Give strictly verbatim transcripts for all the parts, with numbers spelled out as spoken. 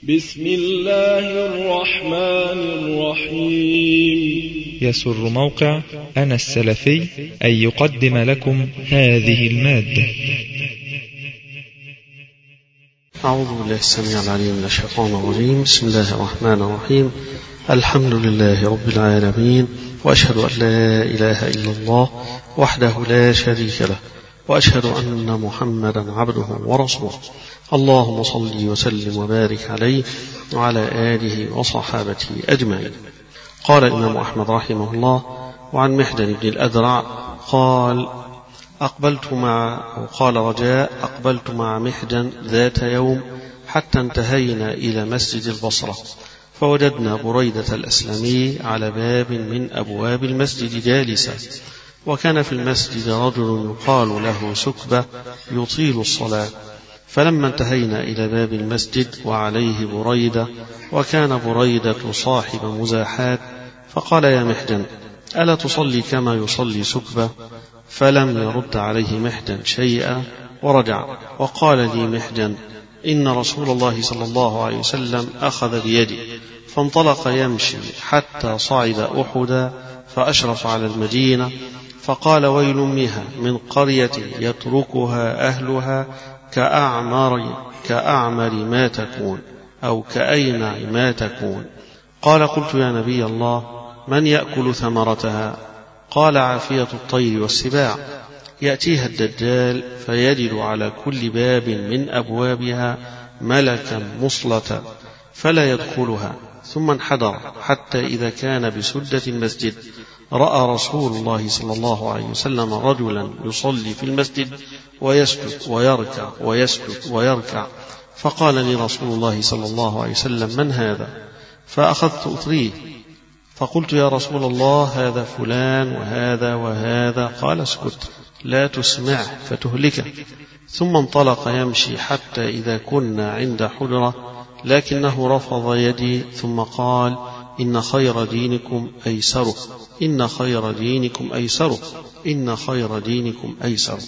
بسم الله الرحمن الرحيم. يسر موقع أنا السلفي أن يقدم لكم هذه المادة. أعوذ بالله السميع العليم من الشيطان الرجيم. بسم الله الرحمن الرحيم. الحمد لله رب العالمين، وأشهد أن لا إله إلا الله وحده لا شريك له، وأشهد أن محمدا عبده ورسوله. اللهم صل وسلم وبارك عليه وعلى آله وصحابته أجمعين. قال الإمام أحمد رحمه الله: وعن محجن بن الأذرع قال: أقبلت مع أو قال رجاء أقبلت مع محجن ذات يوم حتى انتهينا إلى مسجد البصرة، فوجدنا بريدة الأسلمي على باب من أبواب المسجد جالسا، وكان في المسجد رجل يقال له سكبة يطيل الصلاة. فلما انتهينا إلى باب المسجد وعليه بريدة، وكان بريدة صاحب مزاحات، فقال: يا محجن، ألا تصلي كما يصلي سكبة؟ فلم يرد عليه محجن شيئا ورجع. وقال لي محجن: إن رسول الله صلى الله عليه وسلم أخذ بيدي فانطلق يمشي حتى صعد أحدا فأشرف على المدينة، فقال: ويل أمها من قرية يتركها أهلها كأعمر, كأعمر ما تكون أو كأينع ما تكون. قال: قلت: يا نبي الله، من يأكل ثمرتها؟ قال: عافية الطير والسباع. يأتيها الدجال فيجد على كل باب من أبوابها ملكا مصلتا فلا يدخلها، ثم انحدر حتى إذا كان بسدة المسجد رأى رسول الله صلى الله عليه وسلم رجلا يصلي في المسجد ويسجد ويركع ويسجد ويركع، فقال لي رسول الله صلى الله عليه وسلم: من هذا؟ فأخذت أطريه، فقلت: يا رسول الله، هذا فلان وهذا وهذا. قال: اسكت، لا تسمعه فتهلكه. ثم انطلق يمشي حتى إذا كنا عند حجرة، لكنه رفض يدي، ثم قال: إن خير دينكم أيسره، إن خير دينكم أيسره، إن خير دينكم أيسره.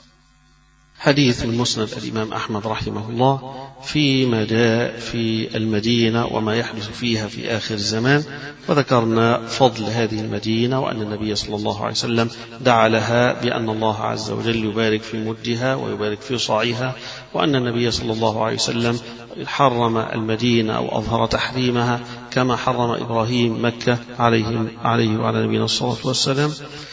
حديث المسند الإمام أحمد رحمه الله فيما جاء في المدينة وما يحدث فيها في آخر الزمان، وذكرنا فضل هذه المدينة، وأن النبي صلى الله عليه وسلم دعا لها بأن الله عز وجل يبارك في مدها ويبارك في صاعها، وأن النبي صلى الله عليه وسلم حرم المدينة أو أظهر تحريمها كما حرم إبراهيم مكة عليه, عليه وعلى نبينا الصلاة والسلام.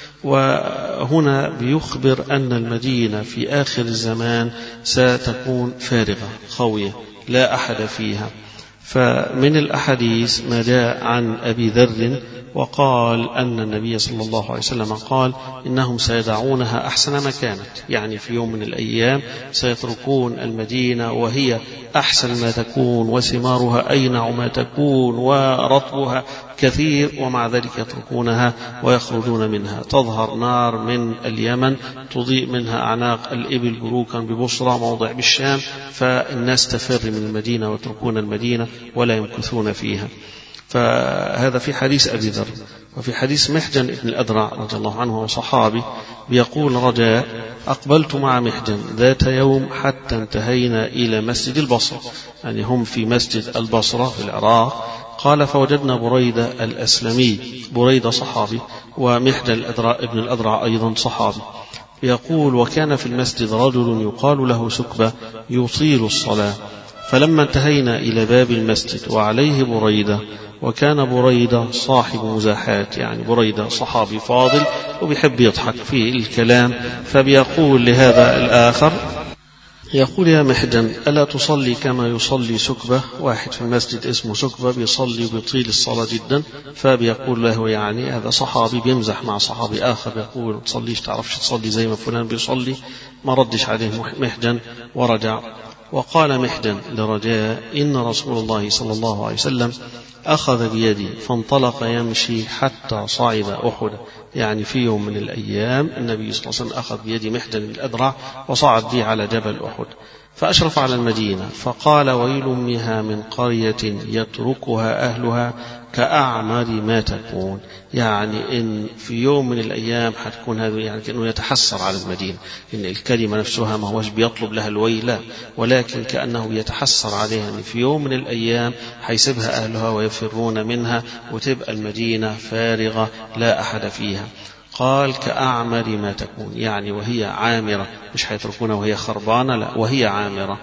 وهنا بيخبر أن المدينة في آخر الزمان ستكون فارغة خوية لا أحد فيها. فمن الأحاديث ما جاء عن أبي ذر وقال أن النبي صلى الله عليه وسلم قال: إنهم سيدعونها أحسن ما كانت، يعني في يوم من الأيام سيتركون المدينة وهي أحسن ما تكون، وثمارها أينع ما تكون، ورطبها كثير، ومع ذلك يتركونها ويخرجون منها. تظهر نار من اليمن تضيء منها أعناق الإبل بروكا ببصرة موضع بالشام، فالناس تفر من المدينة ويتركون المدينة ولا يمكثون فيها. فهذا في حديث أبي ذر. وفي حديث محجن بن الأذرع رضي الله عنه وصحابي بيقول رجاء: أقبلت مع محجن ذات يوم حتى انتهينا إلى مسجد البصرة، يعني هم في مسجد البصرة في العراق. قال: فوجدنا بريدة الأسلمي، بريدة صحابي، ومحجن بن الأذرع أيضا صحابي. يقول: وكان في المسجد رجل يقال له سكبة يطيل الصلاة. فلما انتهينا إلى باب المسجد وعليه بريدة، وكان بريدة صاحب مزاحات، يعني بريدة صحابي فاضل وبيحب يضحك في الكلام، فبيقول لهذا الآخر، يقول: يا محجن، ألا تصلي كما يصلي سكبة؟ واحد في المسجد اسمه سكبة بيصلي وبيطيل الصلاة جدا، فبيقول له، يعني هذا صحابي بيمزح مع صحابي آخر، بيقول: تصليش، تعرفش تصلي زي ما فلان بيصلي؟ ما ردش عليه محجن ورجع. وقال محجن لرجاء: إن رسول الله صلى الله عليه وسلم أخذ بيدي فانطلق يمشي حتى صعد أحد، يعني في يوم من الأيام النبي صلى الله عليه وسلم أخذ بيد محجن الأذرع وصعد به على جبل أحد. فأشرف على المدينة فقال ويل أمها من قرية يتركها أهلها كأعمر ما تكون، يعني إن في يوم من الأيام حتكون هذا يعني كأنه يتحسر على المدينة، إن الكلمة نفسها ما هوش بيطلب لها الويل، ولكن كأنه يتحسر عليها إن في يوم من الأيام حيسبها أهلها ويفرون منها وتبقى المدينة فارغة لا أحد فيها. قال كأعمر ما تكون، يعني وهي عامرة، مش حيتركونها وهي خربانة، لا وهي عامرة.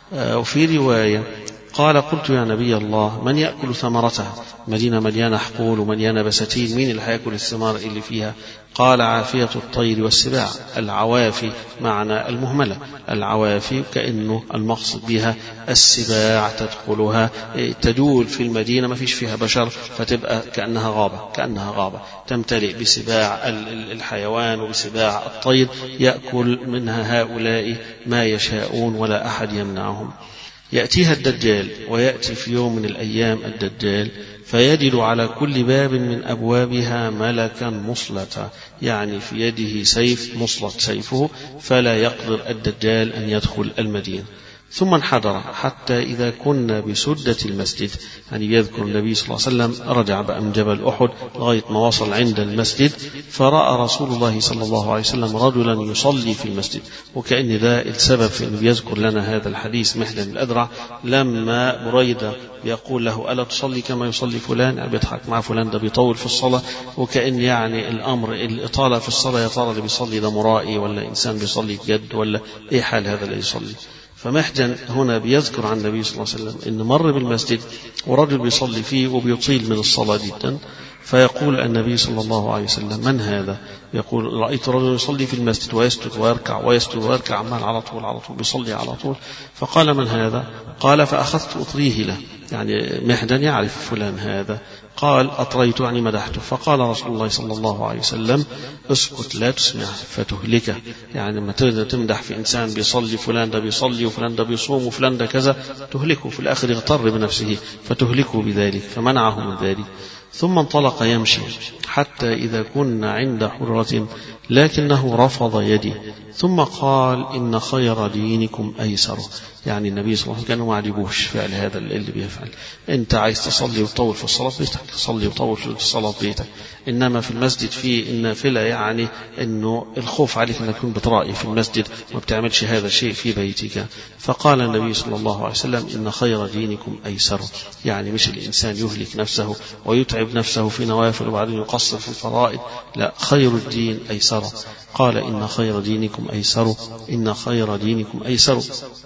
وفي رواية قال قلت يا نبي الله من يأكل ثمرتها؟ مدينة مليانة حقول ومليانة بساتين، مين اللي هيأكل الثمار اللي فيها؟ قال عافية الطير والسباع. العوافي معنى المهملة، العوافي كأنه المقصد بها السباع تدخلها تدول في المدينة ما فيش فيها بشر، فتبقى كأنها غابة، كأنها غابة تمتلئ بسباع الحيوان وبسباع الطير، يأكل منها هؤلاء ما يشاءون ولا أحد يمنعهم. يأتيها الدجال، ويأتي في يوم من الأيام الدجال فيجد على كل باب من أبوابها ملكا مصلتا، يعني في يده سيف مصلت سيفه، فلا يقدر الدجال أن يدخل المدينة. ثم انحدر حتى إذا كنا بسدة المسجد، يعني يذكر النبي صلى الله عليه وسلم رجع بقى من جبل أحد لغاية ما وصل عند المسجد، فرأى رسول الله صلى الله عليه وسلم رجلا يصلي في المسجد. وكأن ده السبب في أنه يذكر لنا هذا الحديث محدن الأذرع، لما بريدة يقول له ألا تصلي كما يصلي فلان، يعني بيضحك مع فلان ده بيطول في الصلاة، وكأن يعني الأمر الإطالة في الصلاة يا ترى اللي بيصلي ده مرائي ولا إنسان بيصلي بجد ولا إيه حال هذا اللي يصلي. فمحجن هنا بيذكر عن النبي صلى الله عليه وسلم إن مر بالمسجد ورجل بيصلي فيه وبيطيل من الصلاة جدا، فيقول النبي صلى الله عليه وسلم من هذا؟ يقول رأيت رجل يصلي في المسجد ويسجد ويركع ويسجد ويركع عمال على طول على طول بيصلي على طول. فقال من هذا؟ قال فأخذت أطريه له، يعني محجن يعرف فلان هذا. قال أطريت يعني مدحته. فقال رسول الله صلى الله عليه وسلم اسكت لا تسمع فتهلكه، يعني لما تمدح في إنسان بيصلي فلان ده بيصلي وفلان ده بيصوم وفلان ده كذا تهلكه، في الآخر يغتر بنفسه فتهلكه بذلك، فمنعه من ذلك. ثم انطلق يمشي حتى إذا كنا عند حرة لكنه رفض يدي، ثم قال إن خير دينكم أيسر، يعني النبي صلى الله عليه وسلم كان ما عجبوش فعل هذا اللي بيفعل. أنت عايز تصلي وتطول في الصلاة بيتك، تصلي وتطول في الصلاة بيتك، إنما في المسجد في النافلة يعني إنه الخوف عليك أن تكون بترائي في المسجد وما بتعملش هذا الشيء في بيتك. فقال النبي صلى الله عليه وسلم إن خير دينكم أيسر، يعني مش الإنسان يهلك نفسه ويتعب نفسه في نوافل وبعدين يقصر في الفرائض، لا، خير الدين أيسر. قال إن خير دينكم أيسر، إن خير دينكم أيسر.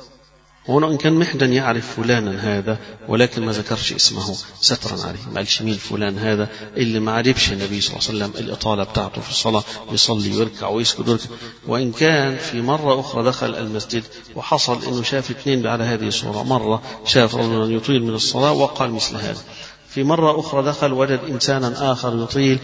هنا إن كان محدن يعرف فلانا هذا ولكن ما ذكرش اسمه سترا عليه، ما قالش مين فلان هذا اللي ما عجبش النبي صلى الله عليه وسلم الإطالة بتاعته في الصلاة، يصلي ويركع ويسجد ويركع. وإن كان في مرة أخرى دخل المسجد وحصل إنه شاف اثنين على هذه الصورة، مرة شاف رجلا يطيل من الصلاة وقال مثل هذا، في مرة أخرى دخل وجد إنسانا آخر يطيل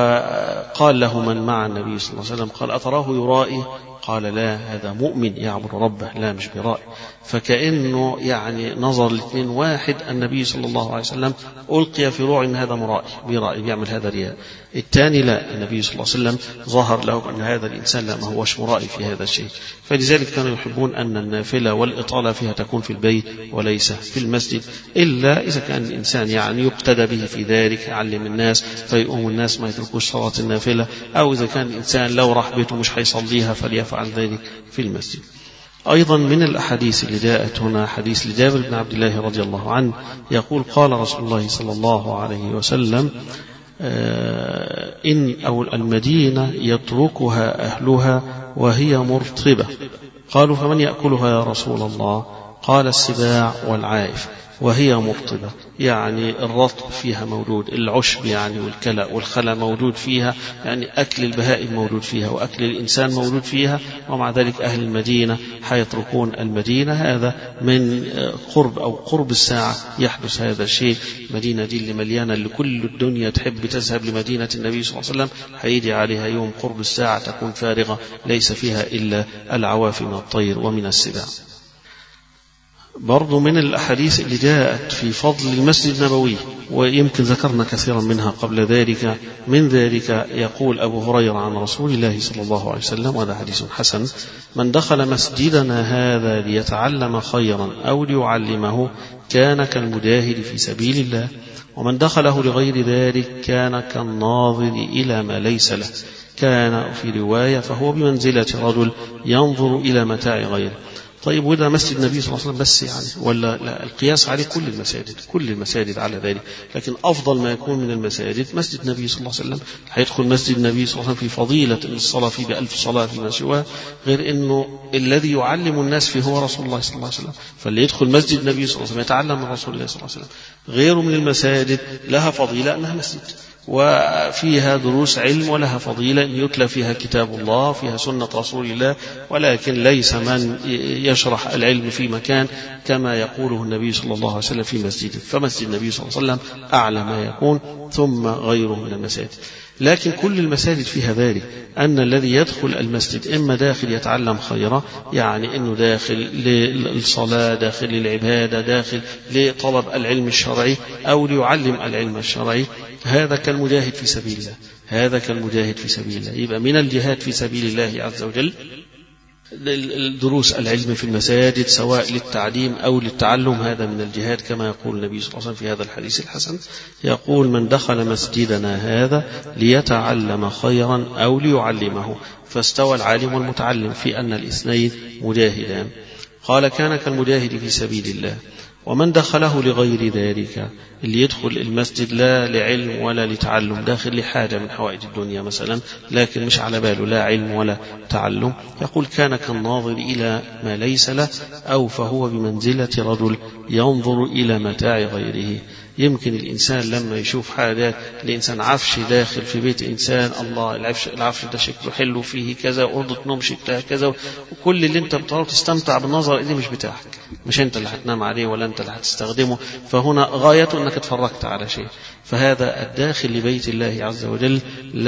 وقال له من مع النبي صلى الله عليه وسلم، قال أتراه يرائي؟ قال لا، هذا مؤمن يعبد ربه لا مش برائي. فكأنه يعني نظر الاثنين، واحد النبي صلى الله عليه وسلم ألقي في روع إن هذا مرائي برائي بيعمل هذا رياء، الثاني لا، النبي صلى الله عليه وسلم ظهر له أن هذا الإنسان لا ما هوش مرائي في هذا الشيء. فلذلك كانوا يحبون أن النافلة والإطالة فيها تكون في البيت وليس في المسجد، إلا إذا كان الإنسان يعني يقتدى به في ذلك، يعلم الناس فيقوم الناس ما يتركوش صلاة النافلة، أو إذا كان الإنسان لو راح بيته مش هيصليها فليفعل ذلك في المسجد. أيضا من الأحاديث اللي جاءت هنا حديث لجابر بن عبد الله رضي الله عنه يقول قال رسول الله صلى الله عليه وسلم إن أو المدينة يتركها أهلها وهي مرطبة. قالوا فمن يأكلها يا رسول الله؟ قال السباع والعائف، وهي مرطبة، يعني الرطب فيها موجود، العشب يعني والكلى والخلا موجود فيها، يعني أكل البهائم موجود فيها وأكل الإنسان موجود فيها. ومع ذلك أهل المدينة حيتركون المدينة، هذا من قرب أو قرب الساعة يحدث هذا الشيء. مدينة دي اللي مليانة لكل الدنيا تحب تذهب لمدينة النبي صلى الله عليه وسلم، حيجي عليها يوم قرب الساعة تكون فارغة ليس فيها إلا العوافي من الطير ومن السباع. برضو من الأحاديث اللي جاءت في فضل المسجد النبوي، ويمكن ذكرنا كثيرا منها قبل ذلك. من ذلك يقول أبو هريرة عن رسول الله صلى الله عليه وسلم، وهذا حديث حسن: من دخل مسجدنا هذا ليتعلم خيرا أو ليعلمه كان كالمجاهد في سبيل الله، ومن دخله لغير ذلك كان كالناظر إلى ما ليس له. كان في رواية فهو بمنزلة رجل ينظر إلى متاع غيره. طيب وده مسجد النبي صلى الله عليه وسلم بس يعني، ولا لا؟ القياس عليه كل المساجد، كل المساجد على ذلك، لكن أفضل ما يكون من المساجد مسجد النبي صلى الله عليه وسلم. هيدخل مسجد النبي صلى الله عليه وسلم في فضيلة الصلاة فيه بألف صلاة فيما سواه، غير أنه الذي يعلم الناس فيه هو رسول الله صلى الله عليه وسلم. فاللي يدخل مسجد النبي صلى الله عليه وسلم يتعلم من رسول الله صلى الله عليه وسلم. غيره من المساجد لها فضيلة أنها مسجد وفيها دروس علم، ولها فضيلة أن يتلى فيها كتاب الله، فيها سنة رسول الله، ولكن ليس من يشرح العلم في مكان كما يقوله النبي صلى الله عليه وسلم في مسجده. فمسجد النبي صلى الله عليه وسلم أعلى ما يكون، ثم غيره من المساجد. لكن كل المساجد فيها ذلك، أن الذي يدخل المسجد إما داخل يتعلم خيرا، يعني أنه داخل للصلاة، داخل للعبادة، داخل لطلب العلم الشرعي، أو ليعلم العلم الشرعي، هذا كالمجاهد في سبيل الله، هذا كالمجاهد في سبيل الله. يبقى من الجهاد في سبيل الله عز وجل دروس العلم في المساجد، سواء للتعليم أو للتعلم، هذا من الجهاد، كما يقول النبي صلى الله عليه وسلم في هذا الحديث الحسن، يقول: من دخل مسجدنا هذا ليتعلم خيرا أو ليعلمه. فاستوى العالم والمتعلم في أن الاثنين مجاهدان. قال: كان كالمجاهد في سبيل الله. ومن دخله لغير ذلك، اللي يدخل المسجد لا لعلم ولا لتعلم، داخل لحاجة من حوائج الدنيا مثلا، لكن مش على باله لا علم ولا تعلم، يقول: كان كالناظر إلى ما ليس له، أو فهو بمنزلة رجل ينظر إلى متاع غيره. يمكن الإنسان لما يشوف حاجات، الإنسان عفش داخل في بيت إنسان، الله العفش, العفش ده شكله حلو، فيه كذا، أوضة نوم شكلها كذا، وكل اللي انت بتعرف تستمتع بالنظر إليه مش بتاعك، مش انت اللي هتنام عليه ولا انت اللي هتستخدمه، فهنا غايته انك اتفرجت على شيء. فهذا الداخل لبيت الله عز وجل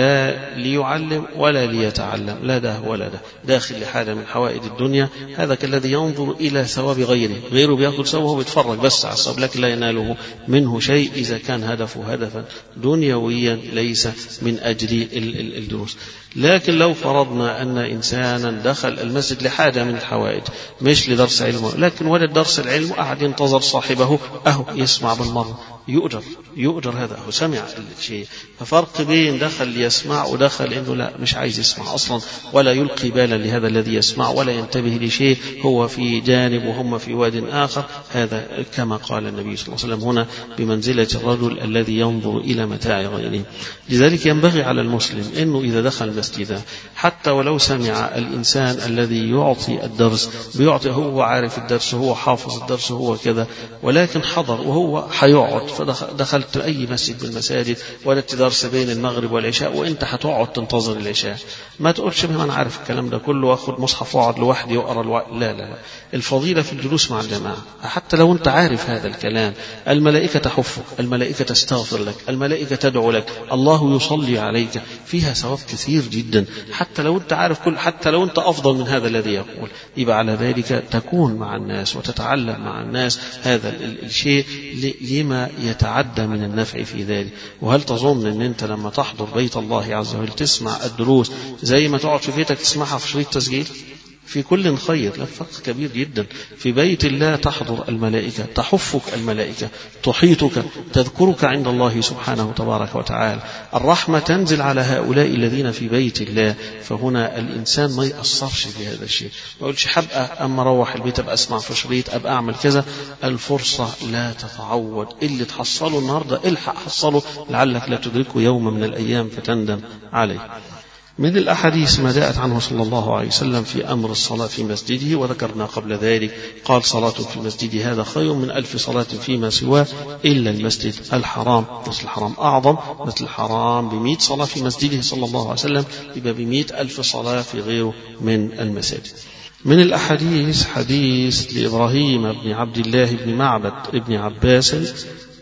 لا ليعلم ولا ليتعلم، لا ده ولا ده، داخل لحاجة من حوائج الدنيا. هذا كالذي ينظر إلى ثواب غيره، غيره بيأكل ثوابه وبيتفرج بس على الثواب، لكن لا يناله منه شيء إذا كان هدفه هدفا دنيويا ليس من أجل الدروس. لكن لو فرضنا أن إنسانا دخل المسجد لحاجة من الحوائج، مش لدرس علم، لكن وجد درس العلم وأحد ينتظر صاحبه أهو يسمع بالمرة، يؤجر يؤجر هذا هو سمع الشيء. ففرق بين دخل ليسمع ودخل إنه لا مش عايز يسمع أصلا، ولا يلقي بالا لهذا الذي يسمع، ولا ينتبه لشيء، هو في جانب وهم في واد آخر. هذا كما قال النبي صلى الله عليه وسلم هنا بمنزلة الرجل الذي ينظر إلى متاع غيره. لذلك ينبغي على المسلم إنه إذا دخل مسجدا، حتى ولو سمع الإنسان الذي يعطي الدرس بيعطي، هو عارف الدرس، هو حافظ الدرس، هو كذا، ولكن حضر وهو حيقعد، فدخلت أي مسجد من المساجد ولدت درس بين المغرب والعشاء، وإنت هتقعد تنتظر العشاء، ما تقولش ما أنا عارف الكلام ده كله وأخذ مصحف وأقعد لوحدي وأقرأ الوقت. لا لا، الفضيلة في الجلوس مع الجماعة، حتى لو أنت عارف هذا الكلام، الملائكة تحفك، الملائكة تستغفر لك، الملائكة تدعو لك، الله يصلي عليك، فيها ثواب كثير جدا، حتى لو أنت عارف كل، حتى لو أنت أفضل من هذا الذي يقول. يبقى على ذلك تكون مع الناس وتتعلم مع الناس هذا الشيء لما يتعدى من النفع في ذلك. وهل تظن أن أنت لما تحضر بيت الله عز وجل تسمع الدروس زي ما تقعد في بيتك تسمعها في شريط تسجيل؟ في كل خير، لا فرق كبير جدا. في بيت الله تحضر الملائكة، تحفك الملائكة، تحيطك، تذكرك عند الله سبحانه تبارك وتعالى، الرحمة تنزل على هؤلاء الذين في بيت الله. فهنا الإنسان ما يأثرش في هذا الشيء، ما يقولش حبقى أما روح البيت أبقى أسمع في شريط، أبقى أعمل كذا. الفرصة لا تتعوض، اللي تحصله النهاردة الحق حصله، لعلك لا تدركه يوم من الأيام فتندم عليه. من الأحاديث ما جاءت عنه صلى الله عليه وسلم في أمر الصلاة في مسجده، وذكرنا قبل ذلك قال: صلاة في مسجد هذا خير من ألف صلاة فيما سواه إلا المسجد الحرام. مثل الحرام أعظم، مثل الحرام بمئة صلاة في مسجده صلى الله عليه وسلم، يبقى بمئة ألف صلاة في غيره من المساجد. من الأحاديث حديث لإبراهيم بن عبد الله بن معبد بن عباس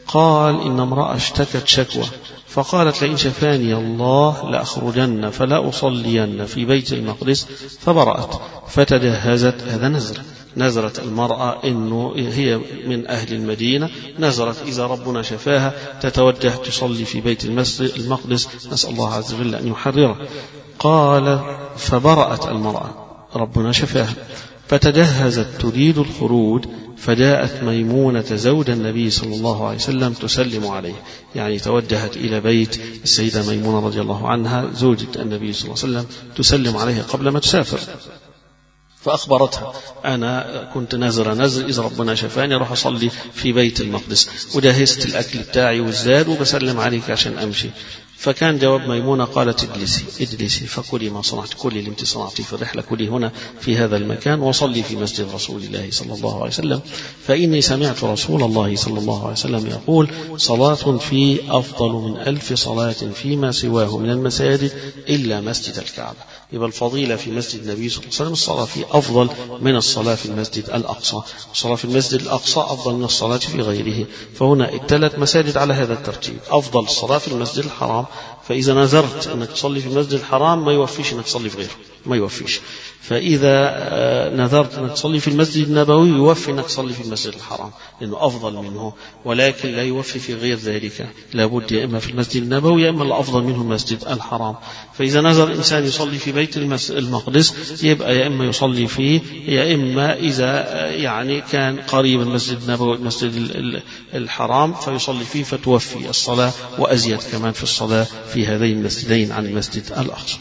قال إن امرأة اشتكت شكوى فقالت لئن شفاني الله لأخرجن فلا أصلين في بيت المقدس، فبرأت فتجهزت. هذا نذر، نذرت المرأة إنه هي من أهل المدينة، نذرت إذا ربنا شفاها تتوجه تصلي في بيت المقدس، نسأل الله عز وجل أن يحرره. قال فبرأت المرأة، ربنا شفاها، فتجهزت تريد الخروج، فجاءت ميمونة زوج النبي صلى الله عليه وسلم تسلم عليه، يعني توجهت إلى بيت السيدة ميمونة رضي الله عنها زوجة النبي صلى الله عليه وسلم تسلم عليه قبل ما تسافر. فأخبرتها أنا كنت نذر نذر إذا ربنا شفاني أروح أصلي في بيت المقدس، وجهزت الأكل بتاعي والزاد وبسلم عليك عشان أمشي. فكان جواب ميمونة قالت اجلسي اجلسي فكلي ما صنعت، كلي اللي انت صنعتي في الرحلة، كلي هنا في هذا المكان، وصلي في مسجد رسول الله صلى الله عليه وسلم، فإني سمعت رسول الله صلى الله عليه وسلم يقول صلاة في أفضل من ألف صلاة فيما سواه من المساجد إلا مسجد الكعبة. يبقى الفضيلة في مسجد النبي صلى الله عليه وسلم الصلاة فيه أفضل من الصلاة في المسجد الأقصى، الصلاة في المسجد الأقصى أفضل من الصلاة في غيره. فهنا الثلاث مساجد على هذا الترتيب، أفضل الصلاة في المسجد الحرام، فإذا نذرت أنك تصلي في المسجد الحرام ما يوفيش أنك تصلي في غيره، ما يوفيش. فإذا نذرت أنك تصلي في المسجد النبوي يوفي أنك تصلي في المسجد الحرام لأنه أفضل منه، ولكن لا يوفي في غير ذلك، لابد يا إما في المسجد النبوي يا إما الأفضل منه المسجد الحرام. فإذا نذر إنسان يصلي في بيت المقدس يبقى يا إما يصلي فيه، يا إما إذا يعني كان قريب المسجد النبوي المسجد الحرام فيصلي فيه فتوفي الصلاة وأزيد كمان في الصلاة في هذين المسجدين عن المسجد الأقصى.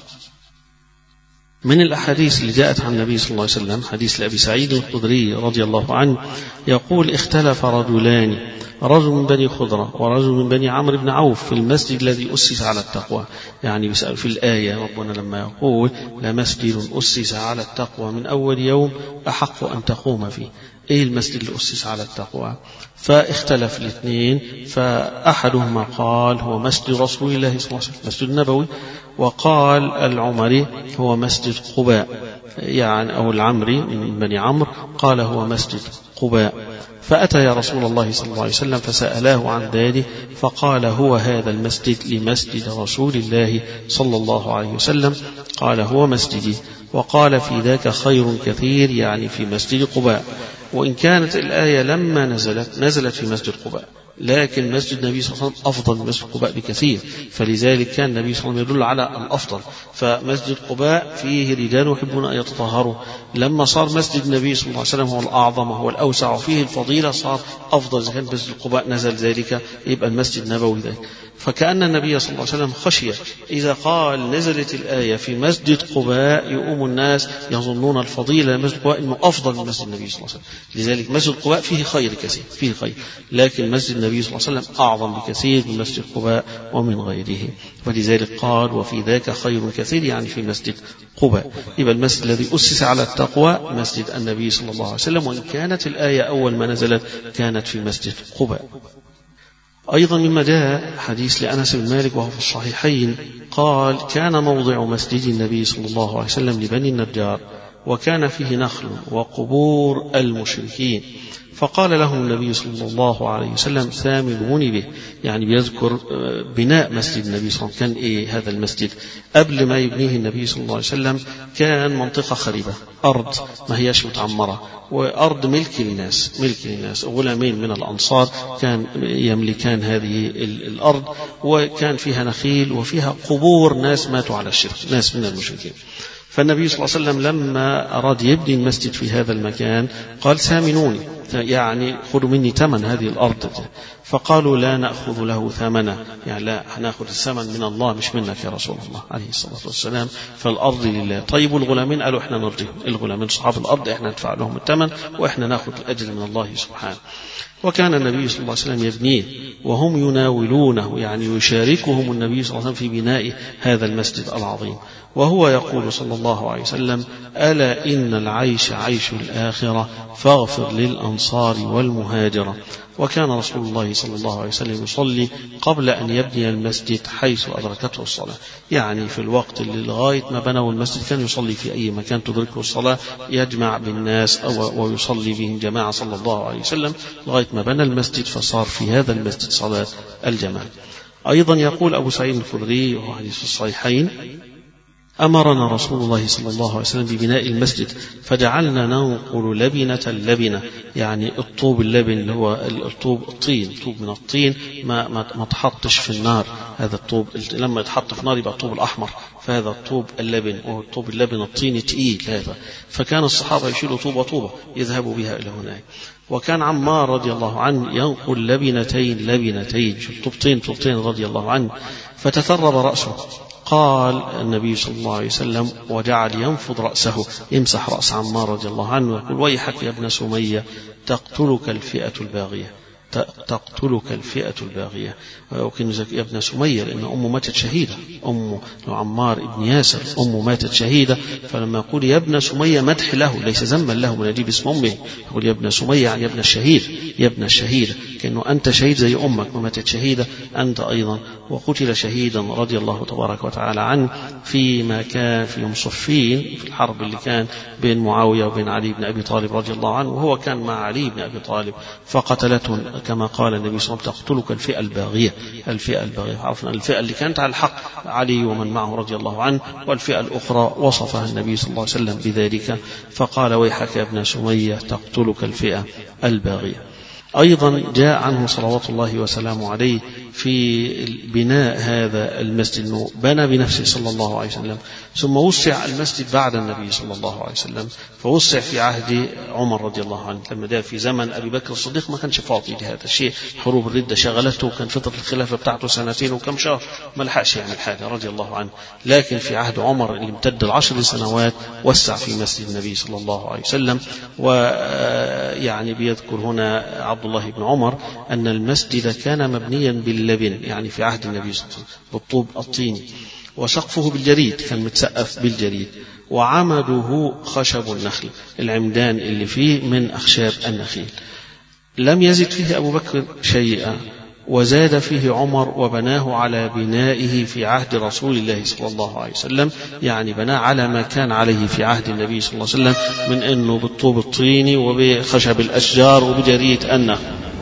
من الأحاديث اللي جاءت عن النبي صلى الله عليه وسلم حديث لأبي سعيد الخدري رضي الله عنه يقول اختلف رجلان، رجل من بني خضرة ورجل من بني عمرو بن عوف في المسجد الذي أسس على التقوى. يعني في الآية ربنا لما يقول لمسجد أسس على التقوى من أول يوم أحق أن تقوم فيه، إيه المسجد اللي أسس على التقوى؟ فاختلف الاثنين، فأحدهما قال هو مسجد رسول الله صلى الله عليه وسلم مسجد النبوي، وقال العمري هو مسجد قباء، يعني أو العمري من بني عمرو قال هو مسجد قباء. فأتى يا رسول الله صلى الله عليه وسلم فسألاه عن ذلك، فقال هو هذا المسجد لمسجد رسول الله صلى الله عليه وسلم، قال هو مسجدي، وقال في ذاك خير كثير، يعني في مسجد قباء. وإن كانت الآية لما نزلت نزلت في مسجد قباء، لكن مسجد النبي صلى الله عليه وسلم أفضل من مسجد قباء بكثير، فلذلك كان النبي صلى الله عليه وسلم يدل على الأفضل. فمسجد قباء فيه رجال يحبون أن يتطهروا، لما صار مسجد النبي صلى الله عليه وسلم هو الأعظم وهو الأوسع وفيه الفضيلة صار أفضل. إذا كان مسجد قباء نزل ذلك يبقى المسجد النبوي ذلك. فكأن النبي صلى الله عليه وسلم خشية إذا قال نزلت الآية في مسجد قباء يؤم الناس يظنون الفضيلة مسجد قباء إنه أفضل من مسجد النبي صلى الله عليه وسلم. لذلك مسجد قباء فيه خير كثير، فيه خير، لكن مسجد النبي صلى الله عليه وسلم أعظم بكثير من مسجد قباء ومن غيره. ولذلك قال وفي ذاك خير كثير، يعني في مسجد قباء. يبقى المسجد الذي أسس على التقوى مسجد النبي صلى الله عليه وسلم، وإن كانت الآية أول ما نزلت كانت في مسجد قباء. أيضا مما جاء حديث لأنس بن مالك وهو في الصحيحين قال كان موضع مسجد النبي صلى الله عليه وسلم لبني النجار، وكان فيه نخل وقبور المشركين، فقال لهم النبي صلى الله عليه وسلم ثامنوني به، يعني بيذكر بناء مسجد النبي صلى الله عليه وسلم. كان إيه هذا المسجد قبل ما يبنيه النبي صلى الله عليه وسلم؟ كان منطقة خريبة، أرض ما هياش متعمرة، وأرض ملك للناس، ملك للناس. غلامين من الأنصار كان يملكان هذه الأرض، وكان فيها نخيل وفيها قبور ناس ماتوا على الشرك، ناس من المشركين. فالنبي صلى الله عليه وسلم لما أراد يبني المسجد في هذا المكان قال ثامنوني، يعني خذوا مني ثمن هذه الأرض. فقالوا لا نأخذ له ثمنه، يعني لا هنأخذ الثمن من الله مش منك يا رسول الله عليه الصلاة والسلام، فالأرض لله. طيب الغلامين قالوا احنا نرضيهم، الغلامين صحاب الأرض احنا ندفع لهم الثمن وإحنا نأخذ الأجر من الله سبحانه. وكان النبي صلى الله عليه وسلم يبنيه وهم يناولونه، يعني يشاركهم النبي صلى الله عليه وسلم في بناء هذا المسجد العظيم، وهو يقول صلى الله عليه وسلم ألا إن العيش عيش الآخرة فاغفر للأنصار الأنصار والمهاجرة. وكان رسول الله صلى الله عليه وسلم يصلي قبل أن يبني المسجد حيث أدركته الصلاة، يعني في الوقت اللي لغاية ما بنوا المسجد كان يصلي في أي مكان تدركه الصلاة، يجمع بالناس أو ويصلي بهم جماعة صلى الله عليه وسلم لغاية ما بنى المسجد فصار في هذا المسجد صلاة الجماعة. أيضا يقول أبو سعيد الخدري وهو حديث في الصحيحين: أمرنا رسول الله صلى الله عليه وسلم ببناء المسجد فجعلنا ننقل لبنة لبنة، يعني الطوب اللبن اللي هو الطوب الطين، طوب من الطين ما ما ما تحطش في النار، هذا الطوب لما يتحط في النار يبقى الطوب الأحمر، فهذا الطوب اللبن وهو الطوب اللبن الطين تقيل هذا، فكان الصحابة يشيلوا طوبة طوبة يذهبوا بها إلى هناك. وكان عمار رضي الله عنه ينقل لبنتين لبنتين طوبتين طوبتين رضي الله عنه، فتثرب رأسه. قال النبي صلى الله عليه وسلم وجعل ينفض رأسه، يمسح رأس عمار رضي الله عنه ويقول: ويحك يا ابن سمية تقتلك الفئة الباغية، تقتلك الفئة الباغية. وكان يا ابن سمية لأن أمه ماتت شهيدة، أمه عمار ابن ياسر أمه ماتت شهيدة، فلما يقول يا ابن سمية مدح له ليس ذما له من يجيب اسم أمه، يقول يا ابن سمية يعني يا ابن الشهيد، يا ابن الشهيد، كأنه أنت شهيد زي أمك وماتت شهيدة أنت أيضا. وقتل شهيدا رضي الله تبارك وتعالى عنه فيما كان في يوم صفين في الحرب اللي كان بين معاوية وبين علي بن أبي طالب رضي الله عنه، وهو كان مع علي بن أبي طالب فقتلته كما قال النبي صلى الله عليه وسلم: تقتلك الفئة الباغية. الفئة الباغية عرفنا الفئة اللي كانت على الحق علي ومن معه رضي الله عنه، والفئة الأخرى وصفها النبي صلى الله عليه وسلم بذلك فقال: ويحك يا ابن سمية تقتلك الفئة الباغية. أيضا جاء عنه صلوات الله وسلامه عليه في بناء هذا المسجد أنه بنى بنفسه صلى الله عليه وسلم، ثم وسع المسجد بعد النبي صلى الله عليه وسلم، فوسع في عهد عمر رضي الله عنه لما ده في زمن أبي بكر الصديق ما كانش فاضي لهذا الشيء، حروب الردة شغلته وكان فترة الخلافة بتاعته سنتين وكم شهر ما لحقش يعمل حاجة رضي الله عنه، لكن في عهد عمر اللي امتد العشر سنوات وسع في مسجد النبي صلى الله عليه وسلم. ويعني بيذكر هنا عبد الله بن عمر أن المسجد كان مبنيا باللبن، يعني في عهد النبي صلى الله عليه وسلم بالطوب الطيني، وسقفه بالجريد كان متسقف بالجريد، وعمده خشب النخل، العمدان اللي فيه من أخشاب النخيل. لم يزد فيه أبو بكر شيئا، وزاد فيه عمر وبناه على بنائه في عهد رسول الله صلى الله عليه وسلم، يعني بناه على ما كان عليه في عهد النبي صلى الله عليه وسلم من أنه بالطوب الطيني وبخشب الأشجار وبجريد النخل.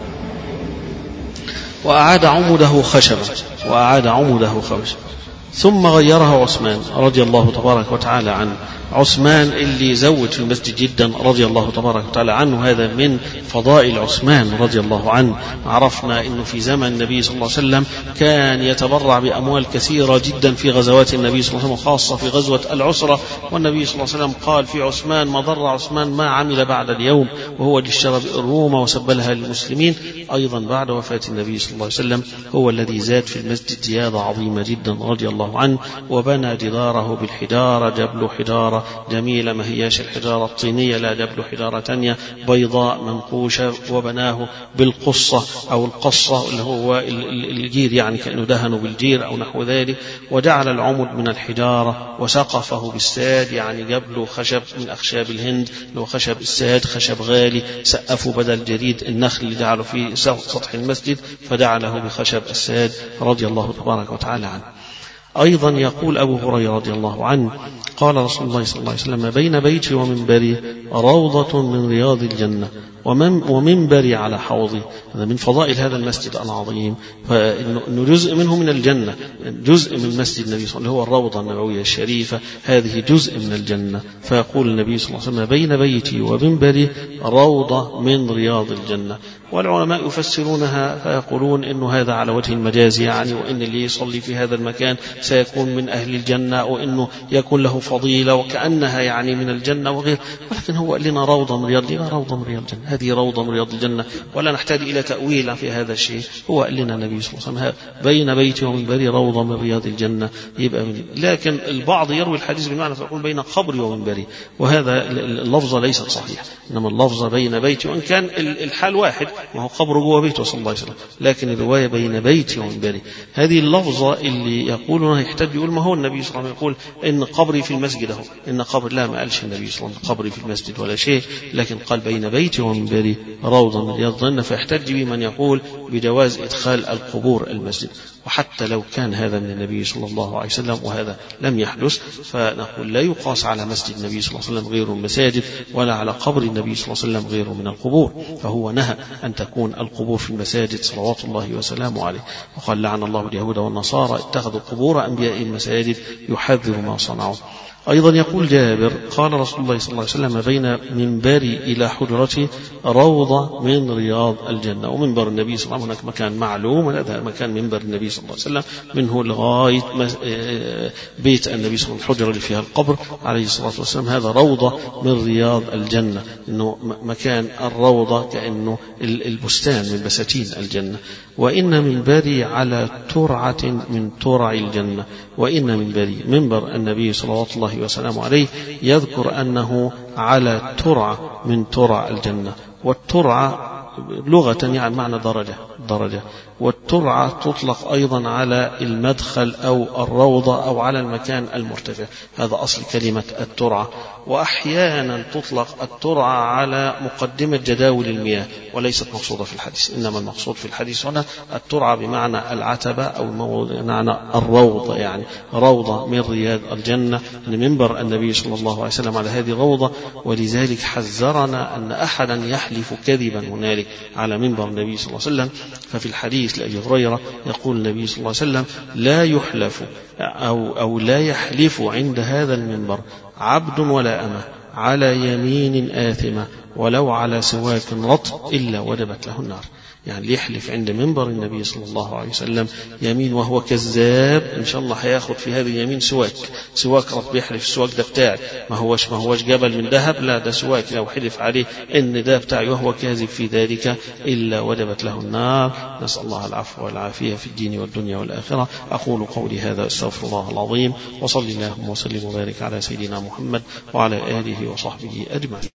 وأعاد عمده خشبا وأعاد عمده خشبا ثم غيره عثمان رضي الله تبارك وتعالى عنه. عثمان اللي زود في المسجد جدا رضي الله تبارك وتعالى عنه، هذا من فضائل عثمان رضي الله عنه. عرفنا أنه في زمن النبي صلى الله عليه وسلم كان يتبرع بأموال كثيرة جدا في غزوات النبي صلى الله عليه وسلم، خاصة في غزوة العسرة، والنبي صلى الله عليه وسلم قال في عثمان: ما ضر عثمان ما عمل بعد اليوم، وهو اللي اشترى الروم وسبلها للمسلمين. أيضا بعد وفاة النبي صلى الله عليه وسلم هو الذي زاد في المسجد زيادة عظيمة جدا رضي الله عنه، وبنى جداره بالحجارة، جبل حجارة جميلة ما هياش الحجارة الطينية، لا جبل حجارة تانية بيضاء منقوشة، وبناه بالقصة أو القصة اللي هو الجير، يعني كأنه دهنوا بالجير أو نحو ذلك، وجعل العمد من الحجارة، وسقفه بالساد، يعني جبل خشب من أخشاب الهند اللي هو خشب الساد، خشب غالي، سقفوا بدل جريد النخل اللي جعلوا فيه سطح المسجد فجعله بخشب الساد رضي الله تبارك وتعالى عنه. أيضا يقول أبو هريرة رضي الله عنه قال رسول الله صلى الله عليه وسلم: بين بيتي ومنبري روضة من رياض الجنة ومنبري على حوضي. هذا من فضائل هذا المسجد العظيم، فإنه جزء منه من الجنة، جزء من مسجد النبي صلى الله عليه وسلم هو الروضة النبوية الشريفة، هذه جزء من الجنة. فيقول النبي صلى الله عليه وسلم: بين بيتي ومنبري روضة من رياض الجنة. والعلماء يفسرونها فيقولون إنه هذا على وجه المجاز، يعني وإن اللي يصلي في هذا المكان سيكون من أهل الجنة، وإنه يكون له فضيلة وكأنها يعني من الجنة وغير، ولكن هو قال لنا روضة من رياض لنا روضة من رياض الجنة، هذه روضة من رياض الجنة، ولا نحتاج إلى تأويل في هذا الشيء. هو قال لنا النبي صلى الله عليه وسلم: بين بيتي ومنبري روضة من رياض الجنة، يبقى من. لكن البعض يروي الحديث بمعنى فيقول بين قبري ومنبري، وهذا اللفظ ليست صحيح، إنما اللفظ بين بيتي، وإن كان الحال واحد، وهو قبر جوه بيته صلى الله عليه وسلم، لكن الرواية بين بيتي ومنبري. هذه اللفظة اللي يقولونها يحتاج يقول ما هو النبي صلى الله عليه وسلم يقول إن قبري في المسجد أهو، إن قبر، لا ما قالش النبي صلى الله عليه وسلم قبري في المسجد ولا شيء، لكن قال بين بيتي ومنبري روضة من رياض الجنة، فيحتاج به من يقول بجواز إدخال القبور المسجد. وحتى لو كان هذا من النبي صلى الله عليه وسلم وهذا لم يحدث، فنقول لا يقاس على مسجد النبي صلى الله عليه وسلم غير المساجد، ولا على قبر النبي صلى الله عليه وسلم غيره من القبور، فهو نهى أن تكون القبور في المساجد صلوات الله وسلامه عليه. وقال لعن الله اليهود والنصارى اتخذوا قبور أنبياء المساجد يحذر ما صنعوا. أيضا يقول جابر قال رسول الله صلى الله عليه وسلم بين منبري إلى حجرتي روضة من رياض الجنة. ومنبر النبي صلى الله عليه وسلم هناك مكان معلوم، هذا مكان منبر النبي صلى الله عليه وسلم منه لغاية بيت النبي صلى الله عليه وسلم الحجرة اللي فيها القبر عليه الصلاة والسلام، هذا روضة من رياض الجنة، إنه مكان الروضة كأنه البستان من بساتين الجنة. وإن منبري على ترعة من ترع الجنة، وإن منبري منبر النبي صلوات الله وسلامه عليه يذكر أنه على ترعة من ترع الجنة. والترعة لغة يعني معنى درجة درجة والترعة تطلق أيضا على المدخل أو الروضة أو على المكان المرتفع، هذا أصل كلمة الترعة. وأحيانا تطلق الترعة على مقدمة جداول المياه، وليست مقصودة في الحديث، إنما المقصود في الحديث هنا الترعة بمعنى العتبة أو بمعنى الروضة، يعني روضة من رياض الجنة، من منبر النبي صلى الله عليه وسلم على هذه الروضة. ولذلك حذرنا أن أحدا يحلف كذبا هنالك على منبر النبي صلى الله عليه وسلم. ففي الحديث لأبي هريرة يقول النبي صلى الله عليه وسلم لا يحلف أو, أو لا يحلف عند هذا المنبر عبد ولا أمة على يمين آثمة ولو على سواك رطب إلا وجبت له النار. يعني يحلف عند منبر النبي صلى الله عليه وسلم يمين وهو كذاب، إن شاء الله هياخد في هذه اليمين سواك سواك رطب، يحلف السواك ده بتاعي، ما هوش ما هوش جبل من ذهب، لا ده سواك، لو حلف عليه إن ده بتاعي وهو كاذب في ذلك إلا وجبت له النار. نسأل الله العفو والعافية في الدين والدنيا والآخرة. أقول قولي هذا أستغفر الله العظيم، وصلي اللهم وسلم وبارك على سيدنا محمد وعلى آله وصحبه أجمعين.